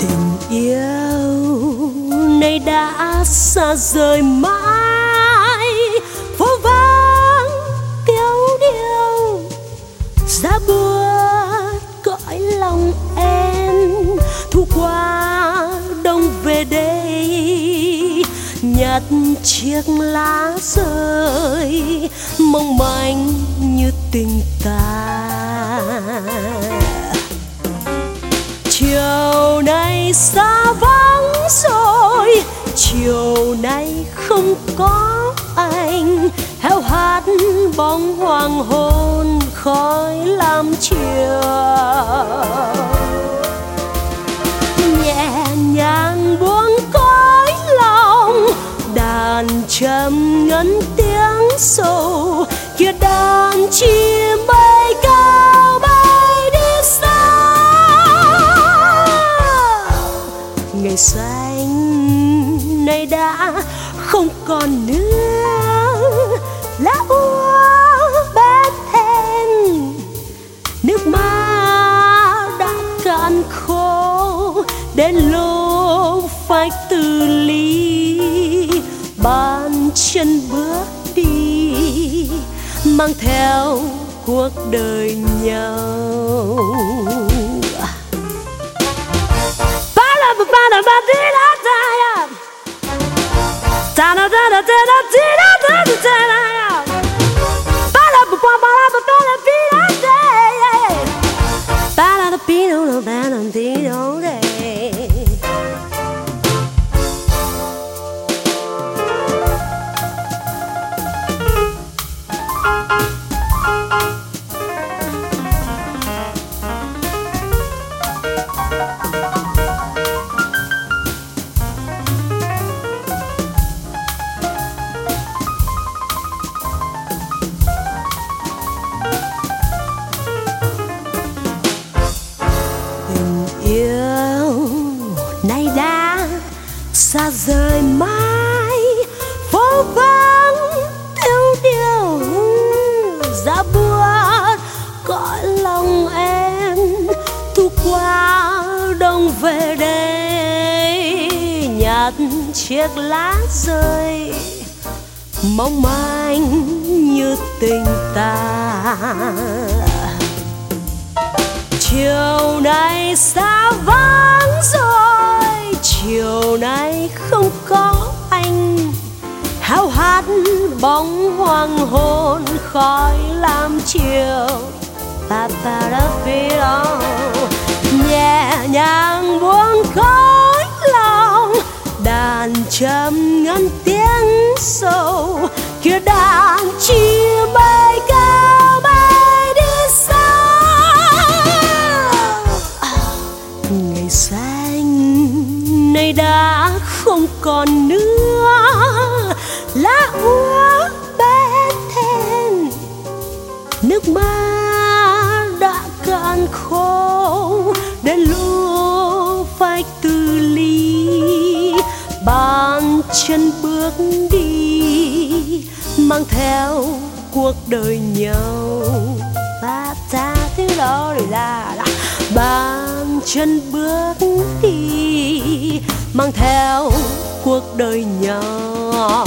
Tình yêu nay đã xa rời mãi, phố vắng tiêu điều giá buốt cõi lòng em. Thu qua đông về đây nhặt chiếc lá rơi mong manh như tình ta. Chiều nay xa vắng rồi, chiều nay không có anh, héo hắt bóng hoàng hôn khói làm chiều. Nhẹ nhàng buông cõi lòng, đàn trầm ngân tiếng sầu, kia đàn chim bay cao bay đi xa. Ngày xanh nay đã không còn nữa, lá úa bên thềm, nước mắt đã cạn khô đến lúc phải từ ly. Bàn chân bước đi mang theo cuộc đời nhau. Nay đã xa rời mãi, phố vắng tiêu điều giá buốt cõi lòng em. Thu qua đông về đây nhặt chiếc lá rơi mong manh như tình ta. Chiều nay xa vắng rồi, chiều nay không có anh, hao hắt bóng hoàng hôn khói làm chiều. Nhẹ nhàng buông cõi lòng, đàn trầm ngân tiếng sầu, kia đàn chim bay cao bay đi xa. Ngày xanh nay đã không còn nữa, lá úa bên thềm, nước mắt đã cạn khô đến lúc phải từ ly. Bàn chân bước đi mang theo cuộc đời nhau. Bàn chân bước đi mang theo cuộc đời nhau.